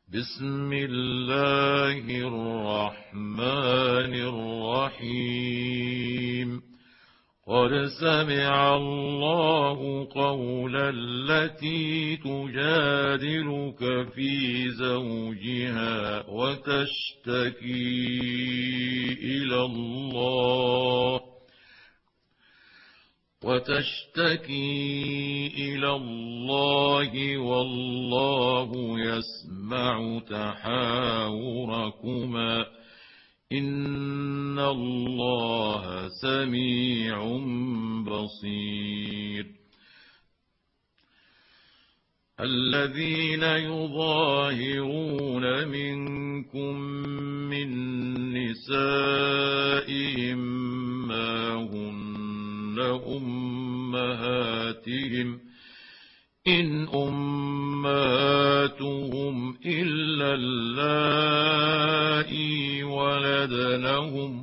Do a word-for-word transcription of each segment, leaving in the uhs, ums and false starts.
بسم الله الرحمن الرحيم قد سمع الله قول التي تجادلك في زوجها وتشتكي إلى الله وتشتكي إلى الله والله يسمع تحاوركما إن الله سميع بصير الذين يظاهرون منكم من نسائهم ما هن أمهاتهم إن أمهاتهم إلا اللائي ولدنهم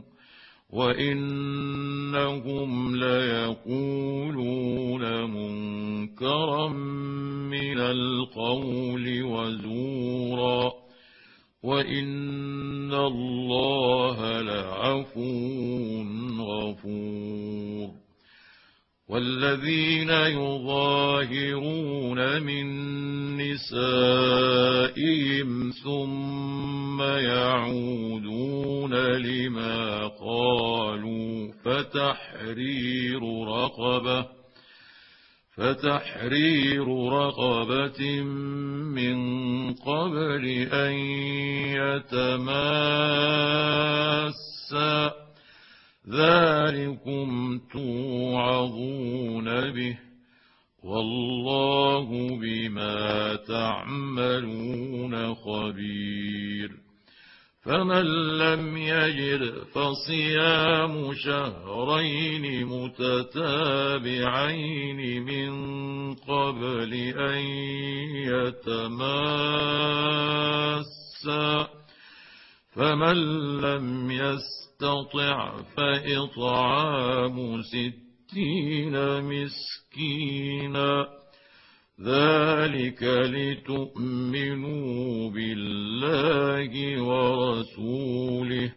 وإنهم ليقولون منكرا من القول وزورا وإن الله لعفو غفور والذين يظاهرون من نسائهم ثم يعودون لما قالوا فتحرير رقبة فتحرير رقبة من قبل أن يتماسا ذلكم توعظون به والله بما تعملون خبير فمن لم يجد فصيام شهرين متتابعين من قبل أن يتماسا فمن لم يستطع فإطعام ستين مسكينا ذلك لتؤمنوا بالله ورسوله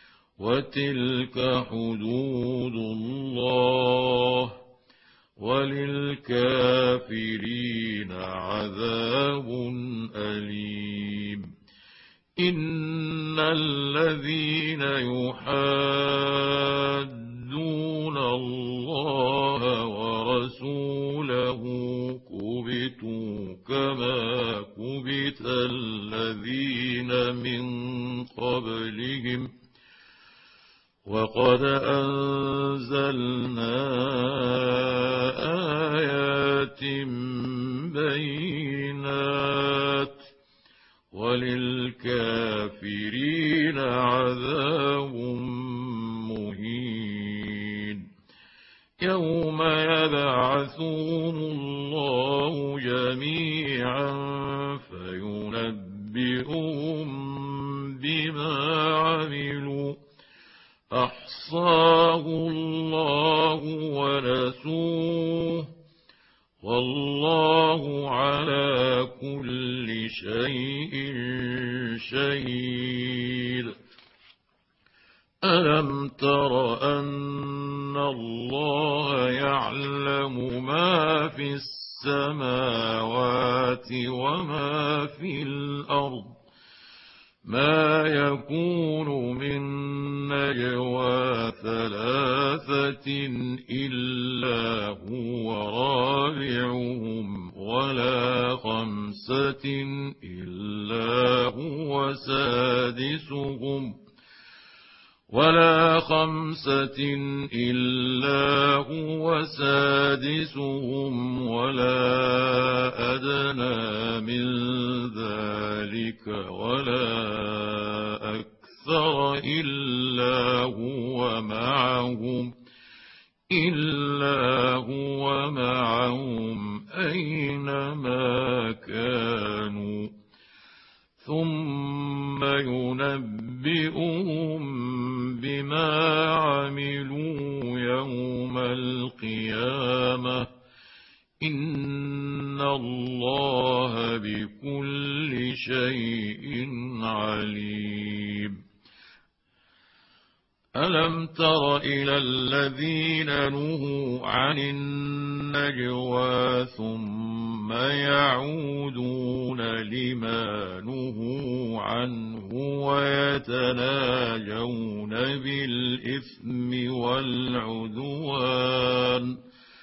وتلك حدود الله وللكافرين عذاب أليم إن الذين يحادون الله ورسوله كبتوا كما كبت الذين من قبلهم وقد أنزلنا آيات بينات وللكافرين عذاب مهين يوم يبعثهم الله جميعا فينبئهم بما عملوا أحصاه الله ونسوه والله على كل شيء شهيد ألم تر أن الله يعلم ما في السماوات وما في الأرض ما يكون من نجوى ثلاثة إلا هو رابعهم ولا خمسة إلا هو سادسهم ولا خمسة إلا هو سادسهم ولا أدنى من ذلك ولا أكثر إلا هو معهم إلا هو معهم أينما كانوا ثم ينبئهم بما عملوا يوم القيامة إن إن الله بكل شيء عليم. ألم تر إلى الذين نهوا عن النجوى ثم يعودون لما نهوا عنه ويتناجون بالإثم والعدوان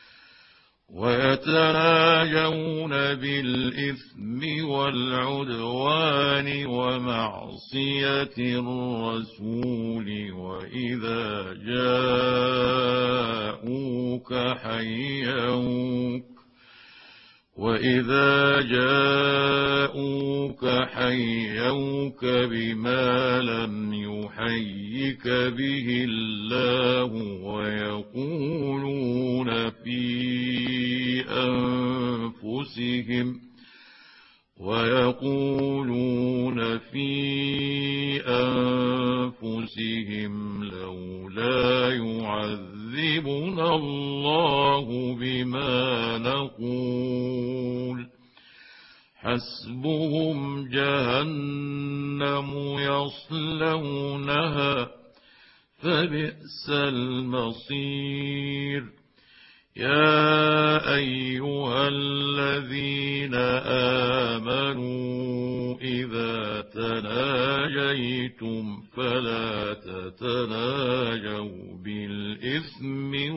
ويتناجون بالإثم والعدوان ومعصية الرسول وإذا جاءوك حيوك وإذا جاءوك حيوك بما لم يحيك به الله ويقولون في أنفسهم ويقولون في أنفسهم لولا يعذبنا الله بما نقول حسبهم جهنم يصلونها فبئس المصير. يا أيها الذين آمنوا إذا تناجيتم فلا تتناجوا بالإثم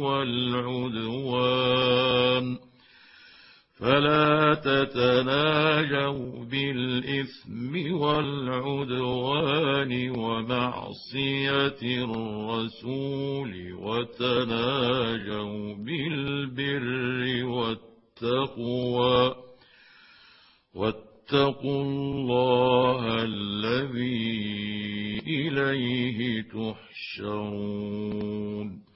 والعدوان فلا تتناجوا بالإثم والعدوان ومعصية الرسول وتناجوا بالبر والتقوى واتقوا الله الذي إليه تحشرون.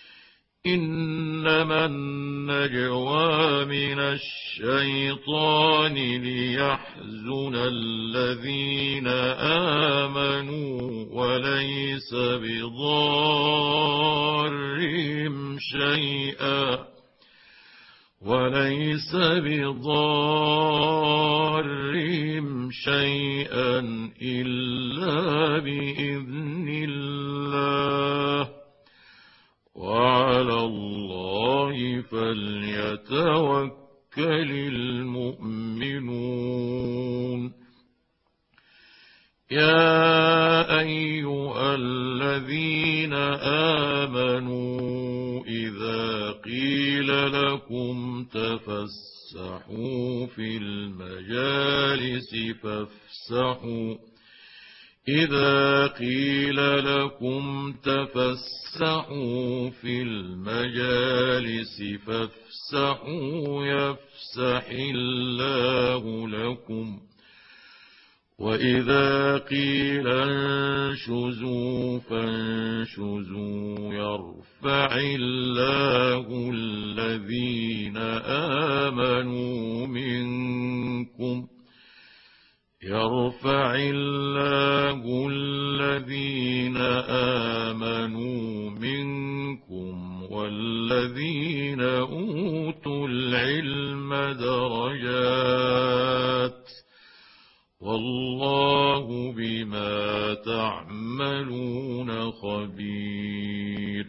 إنما النجوى من الشيطان ليحزن الذين آمنوا وليس بضارهم شيئا وليس بضارهم شيئا إلا بإذن الله وعلى الله فليتوكل المؤمنون. يا أيها الذين آمنوا إذا قيل لكم تفسحوا في المجالس فافسحوا إذا قيل لكم تفسحوا في المجالس فافسحوا يفسح الله لكم وإذا قيل انشزوا فانشزوا يرفع الله الذين آمنوا منكم يرفع الله الذين آمنوا منكم والذين أوتوا العلم درجات والله بما تعملون خبير.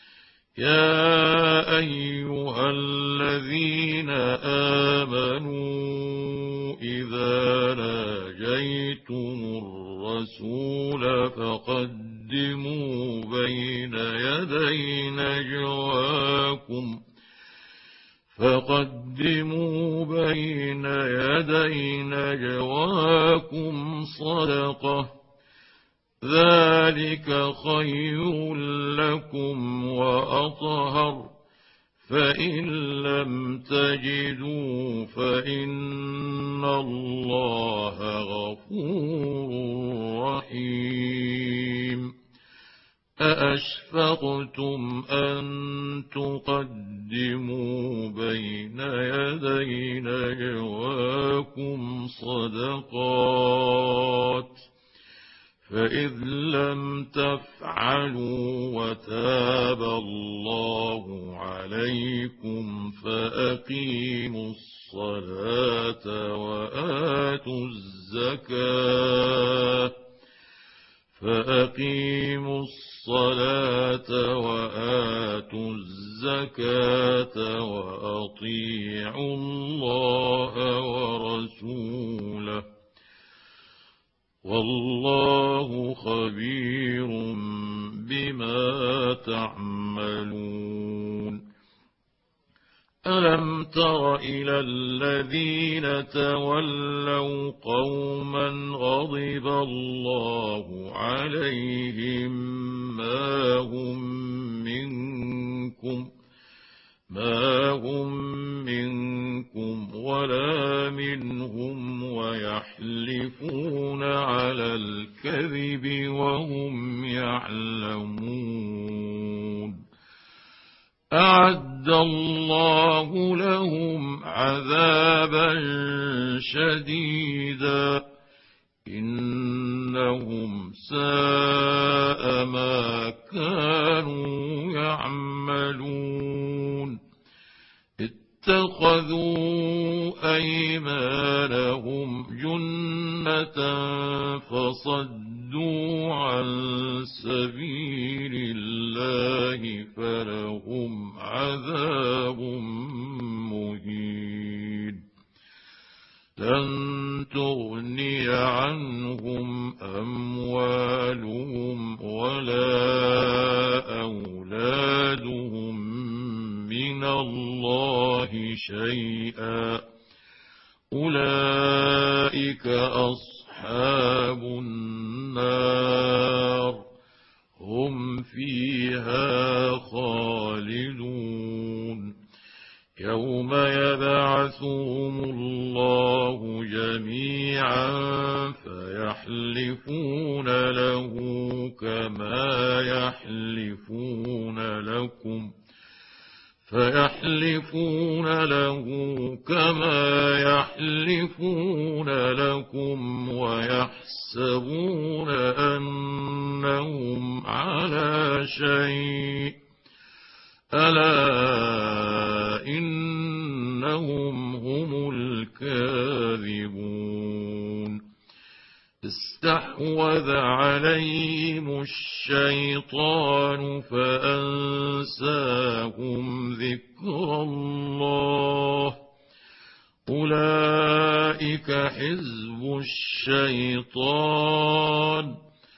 يا أيها الذين آمنوا إذا ناجيتم الرسول فقدموا بين يدي نجواكم فقدموا بين يدي نجواكم صدقة ذلك خير لكم وأطهر فإن لم تجدوا فإن الله غفور رحيم. أأشفقتم أن تقدموا بين يدي نجواكم صدقات فإذ لم تفعلوا وتاب الله عليكم فأقيموا الصلاة وآتوا الزكاة فأقيموا الصلاة وآتوا الزكاة وأطيعوا الله ورسوله والله خبير بما تعملون. ألم تر إلى الذين تولوا قوما غضب الله عليهم ما هم منكم ما هم منكم ولا منهم ويحلفون على الكذب وهم يعلمون. أعد الله لهم عذابا شديدا إنهم ساء ما كانوا يعملون. اتخذوا أيمانهم جنة فصدوا عن سبيل الله فلهم عذاب مهين. لن تغني عنهم أموالهم ولا أولادهم من الله شيئا أولئك أصحاب النار هم فيها خالدون. يوم يبعثهم الله جميعا فيحلفون له كما يحلفون لكم فيحلفون له كما يحلفون لكم ويحسبون أنهم على شيء ألا إنهم هم الكاذبون. استحوذ عليهم الشيطان فأنساهم ذكر الله أولئك حزب الشيطان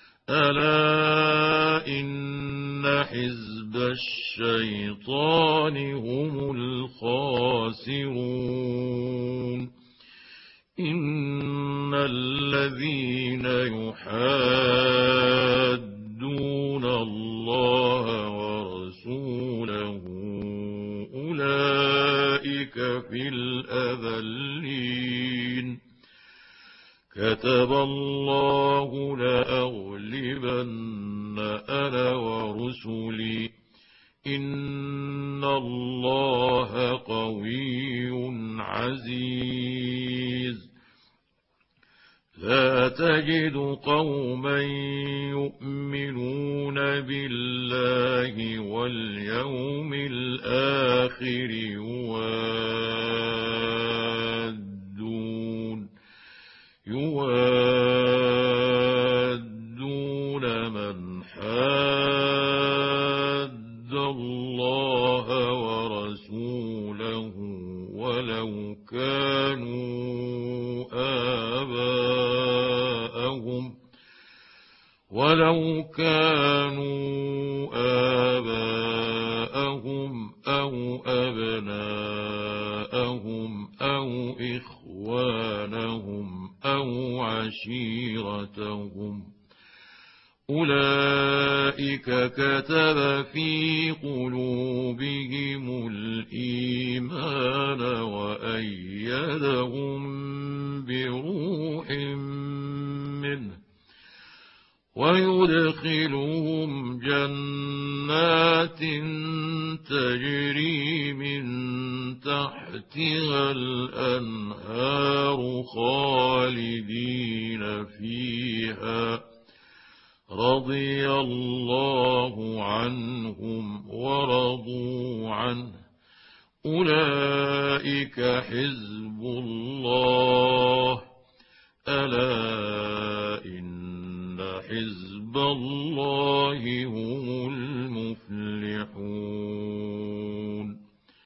ألا إن حزب الشيطان هم الخاسرون. إن الذين يحادون الله ورسوله أولئك في الأذلين. كتب الله لأغلبن أنا ورسلي إن الله قوي عزيز. لا تجد قوما يؤمنون بالله واليوم الآخر يوادون يوادون من حاد الله ورسوله ولو كانوا آباءهم ولو كانوا آباءهم أو أبناءهم أو إخوانهم أو عشيرتهم أولئك كتب في قلوبهم الإيمان وأيدهم بروح منه ويدخلهم جنات تجري من تحتها الأنهار خالدين فيها رضي الله عنهم ورضوا عنه أولئك حزب الله ألا إن حزب الله هم المفلحون